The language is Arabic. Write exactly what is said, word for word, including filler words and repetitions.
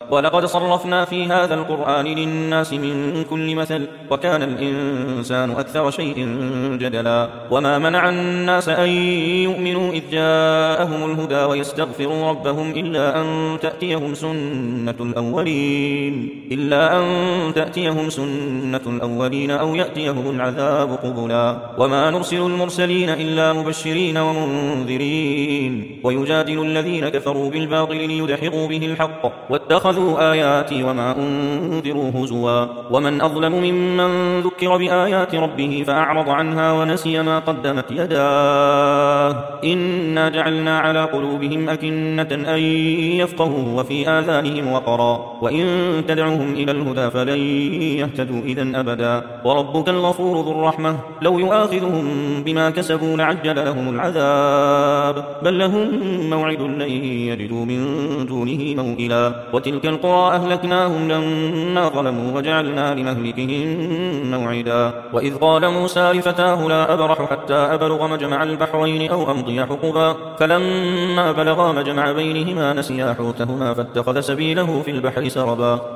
ولقد صرفنا في هذا القرآن للناس من كل مثل وكان الإنسان أكثر شيء جدلا وما منع الناس أن يؤمنوا إذ جاءهم الهدى ويستغفروا ربهم إلا أن تأتيهم سنة الأولين إلا أن تأتيهم سنة الأولين أو يأتيهم العذاب قبلا وما نرسل المرسلين إلا مبشرين ومنذرين ويجادل الذين كفروا بالباطل ليدحضوا به الحق واتخذوا آياتي وما أنذروا هزوا ومن أظلم ممن ذكر بآيات ربه فأعرض عنها ونسي ما قدمت يداه إنا جعلنا على قلوبهم أكنة أن يفقهوا وفي آذانهم وقرا وإن تدعوهم إلى الهدى فلن يهتدوا إذن أبدا وربك الغفور ذو الرحمة لو يؤاخذهم بما كسبوا لعجل لهم العذاب بل لهم موعد لن يجدوا من دونه موئلا وتلك القرى أهلكناهم لما ظلموا وجعلنا لمهلكهم موعدا وإذ قال موسى لفتاه لا أبرح حتى أبلغ مجمع البحرين أو أمضي حقبا فلما بلغا مجمع بينهما نسيا حوتهما فاتخذ سبيله في البحر سربا